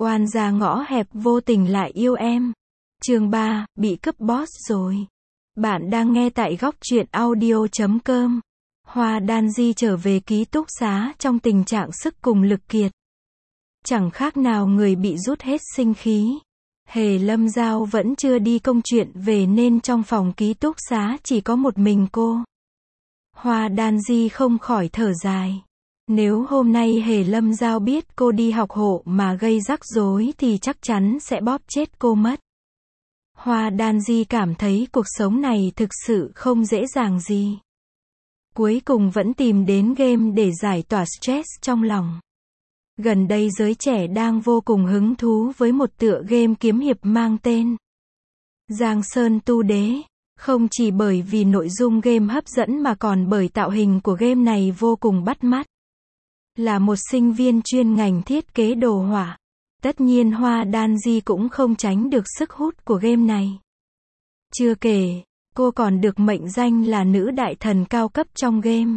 Oan gia ngõ hẹp vô tình lại yêu em. Chương 3, bị cướp boss rồi. Bạn đang nghe tại góc truyện audio.com. Hoa Đan Di trở về ký túc xá trong tình trạng sức cùng lực kiệt. Chẳng khác nào người bị rút hết sinh khí. Hề Lâm Giao vẫn chưa đi công chuyện về nên trong phòng ký túc xá chỉ có một mình cô. Hoa Đan Di không khỏi thở dài. Nếu hôm nay Hề Lâm Giao biết cô đi học hộ mà gây rắc rối thì chắc chắn sẽ bóp chết cô mất. Hoa Đan Di cảm thấy cuộc sống này thực sự không dễ dàng gì. Cuối cùng vẫn tìm đến game để giải tỏa stress trong lòng. Gần đây giới trẻ đang vô cùng hứng thú với một tựa game kiếm hiệp mang tên Giang Sơn Tu Đế. Không chỉ bởi vì nội dung game hấp dẫn mà còn bởi tạo hình của game này vô cùng bắt mắt. Là một sinh viên chuyên ngành thiết kế đồ họa, tất nhiên Hoa Đan Di cũng không tránh được sức hút của game này. Chưa kể, cô còn được mệnh danh là nữ đại thần cao cấp trong game.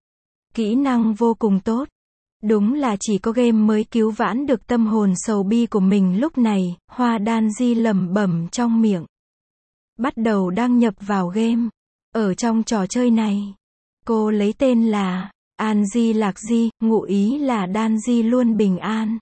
Kỹ năng vô cùng tốt. Đúng là chỉ có game mới cứu vãn được tâm hồn sầu bi của mình lúc này, Hoa Đan Di lẩm bẩm trong miệng. Bắt đầu đăng nhập vào game. Ở trong trò chơi này, cô lấy tên là An Di Lạc Di, ngụ ý là Đan Di luôn bình an.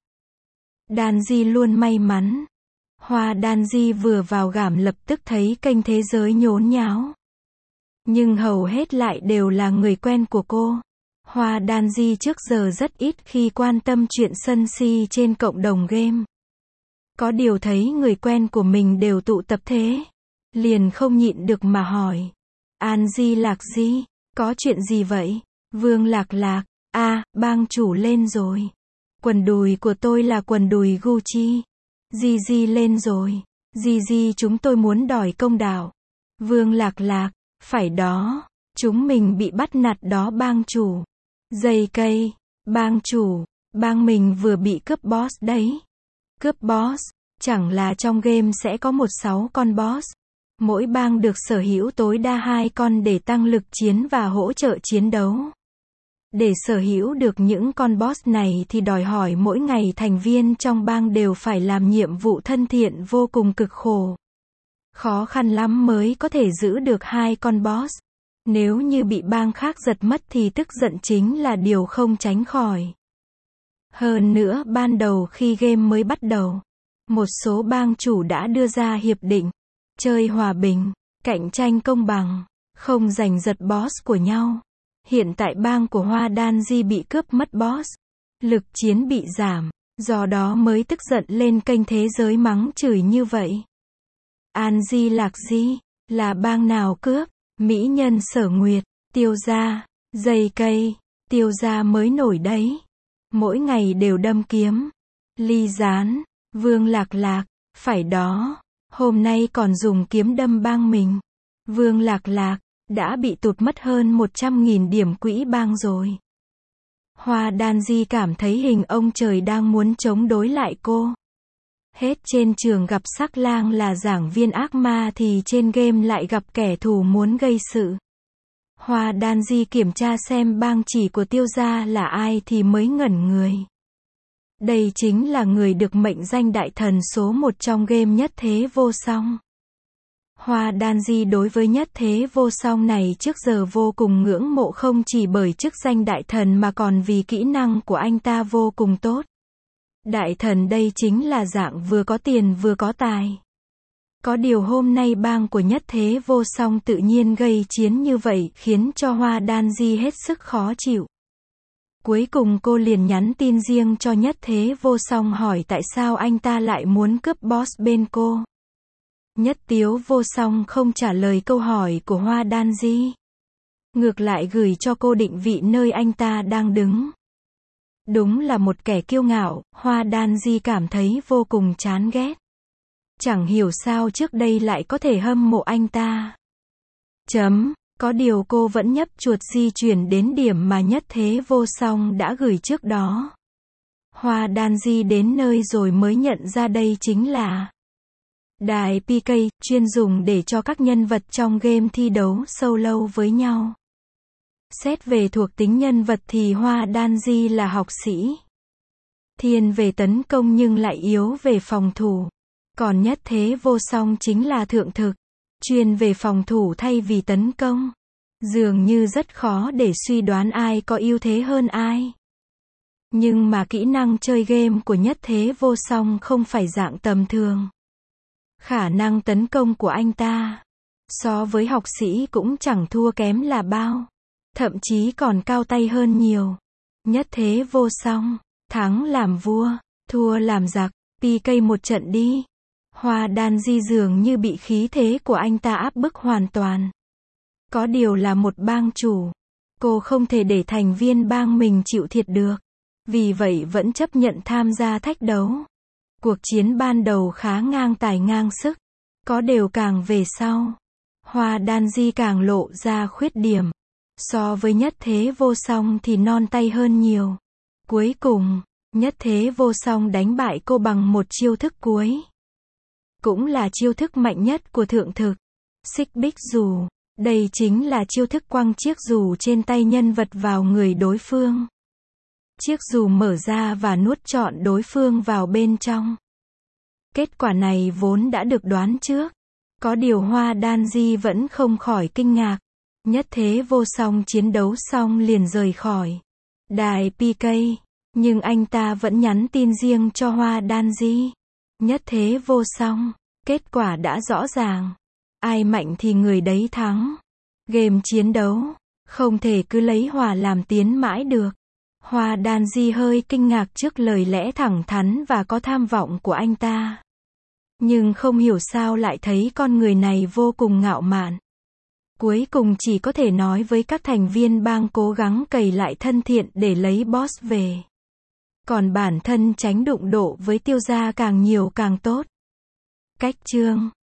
Đan Di luôn may mắn. Hoa Đan Di vừa vào game lập tức thấy kênh thế giới nhốn nháo. Nhưng hầu hết lại đều là người quen của cô. Hoa Đan Di trước giờ rất ít khi quan tâm chuyện sân si trên cộng đồng game. Có điều thấy người quen của mình đều tụ tập thế, liền không nhịn được mà hỏi. An Di Lạc Di, có chuyện gì vậy? Vương Lạc Lạc, bang chủ lên rồi. Quần đùi của tôi là quần đùi Gucci. Di lên rồi. Di chúng tôi muốn đòi công đạo. Vương Lạc Lạc, phải đó. Chúng mình bị bắt nạt đó bang chủ. Dây cây, bang chủ, bang mình vừa bị cướp boss đấy. Cướp boss, chẳng là trong game sẽ có 16 con boss. Mỗi bang được sở hữu tối đa 2 con để tăng lực chiến và hỗ trợ chiến đấu. Để sở hữu được những con boss này thì đòi hỏi mỗi ngày thành viên trong bang đều phải làm nhiệm vụ thân thiện vô cùng cực khổ. Khó khăn lắm mới có thể giữ được 2 con boss. Nếu như bị bang khác giật mất thì tức giận chính là điều không tránh khỏi. Hơn nữa ban đầu khi game mới bắt đầu, một số bang chủ đã đưa ra hiệp định chơi hòa bình, cạnh tranh công bằng, không giành giật boss của nhau. Hiện tại bang của Hoa Đan Di bị cướp mất boss, lực chiến bị giảm, do đó mới tức giận lên kênh thế giới mắng chửi như vậy. An Di Lạc Di, là bang nào cướp? Mỹ nhân Sở Nguyệt, Tiêu gia, dây cây, Tiêu gia mới nổi đấy. Mỗi ngày đều đâm kiếm. Ly Gián, Vương Lạc Lạc, phải đó. Hôm nay còn dùng kiếm đâm bang mình. Vương Lạc Lạc, đã bị tụt mất hơn 100.000 điểm quỹ bang rồi. Hoa Đan Di cảm thấy hình ông trời đang muốn chống đối lại cô. Hết trên trường gặp sắc lang là giảng viên ác ma thì trên game lại gặp kẻ thù muốn gây sự. Hoa Đan Di kiểm tra xem bang chỉ của Tiêu gia là ai thì mới ngẩn người. Đây chính là người được mệnh danh đại thần số 1 trong game Nhất Thế Vô Song. Hoa Đan Di đối với Nhất Thế Vô Song này trước giờ vô cùng ngưỡng mộ không chỉ bởi chức danh đại thần mà còn vì kỹ năng của anh ta vô cùng tốt. Đại thần đây chính là dạng vừa có tiền vừa có tài. Có điều hôm nay bang của Nhất Thế Vô Song tự nhiên gây chiến như vậy khiến cho Hoa Đan Di hết sức khó chịu. Cuối cùng cô liền nhắn tin riêng cho Nhất Thế Vô Song hỏi tại sao anh ta lại muốn cướp boss bên cô. Nhất Tiếu Vô Song không trả lời câu hỏi của Hoa Đan Di. Ngược lại gửi cho cô định vị nơi anh ta đang đứng. Đúng là một kẻ kiêu ngạo, Hoa Đan Di cảm thấy vô cùng chán ghét. Chẳng hiểu sao trước đây lại có thể hâm mộ anh ta. Có điều cô vẫn nhấp chuột di chuyển đến điểm mà Nhất Thế Vô Song đã gửi trước đó. Hoa Đan Di đến nơi rồi mới nhận ra đây chính là đài PK, chuyên dùng để cho các nhân vật trong game thi đấu solo với nhau. Xét về thuộc tính nhân vật thì Hoa Đan Di là học sĩ. thiên về tấn công nhưng lại yếu về phòng thủ. Còn nhất thế vô song chính là thượng thực, chuyên về phòng thủ thay vì tấn công. Dường như rất khó để suy đoán ai có ưu thế hơn ai. Nhưng mà kỹ năng chơi game của nhất thế vô song không phải dạng tầm thường. Khả năng tấn công của anh ta, so với học sĩ cũng chẳng thua kém là bao. Thậm chí còn cao tay hơn nhiều. Nhất thế vô song, thắng làm vua, thua làm giặc, PK một trận đi. Hoa Đan Di dường như bị khí thế của anh ta áp bức hoàn toàn. Có điều là một bang chủ, cô không thể để thành viên bang mình chịu thiệt được. Vì vậy vẫn chấp nhận tham gia thách đấu. Cuộc chiến ban đầu khá ngang tài ngang sức. Có điều càng về sau, Hoa Đan Di càng lộ ra khuyết điểm. So với nhất thế vô song thì non tay hơn nhiều. Cuối cùng, nhất thế vô song đánh bại cô bằng một chiêu thức cuối. Cũng là chiêu thức mạnh nhất của thượng thực. Xích bích dù. Đây chính là chiêu thức quăng chiếc dù trên tay nhân vật vào người đối phương. Chiếc dù mở ra và nuốt trọn đối phương vào bên trong. Kết quả này vốn đã được đoán trước. Có điều Hoa Đan Di vẫn không khỏi kinh ngạc. Nhất thế vô song chiến đấu xong liền rời khỏi đài PK. Nhưng anh ta vẫn nhắn tin riêng cho Hoa Đan Di. Nhất thế vô song. Kết quả đã rõ ràng. Ai mạnh thì người đấy thắng. Game chiến đấu, không thể cứ lấy hòa làm tiến mãi được. Hoa Đan Di hơi kinh ngạc trước lời lẽ thẳng thắn và có tham vọng của anh ta. Nhưng không hiểu sao lại thấy con người này vô cùng ngạo mạn. Cuối cùng chỉ có thể nói với các thành viên bang cố gắng cày lại thân thiện để lấy boss về. Còn bản thân tránh đụng độ với Tiêu Gia càng nhiều càng tốt. Cách chương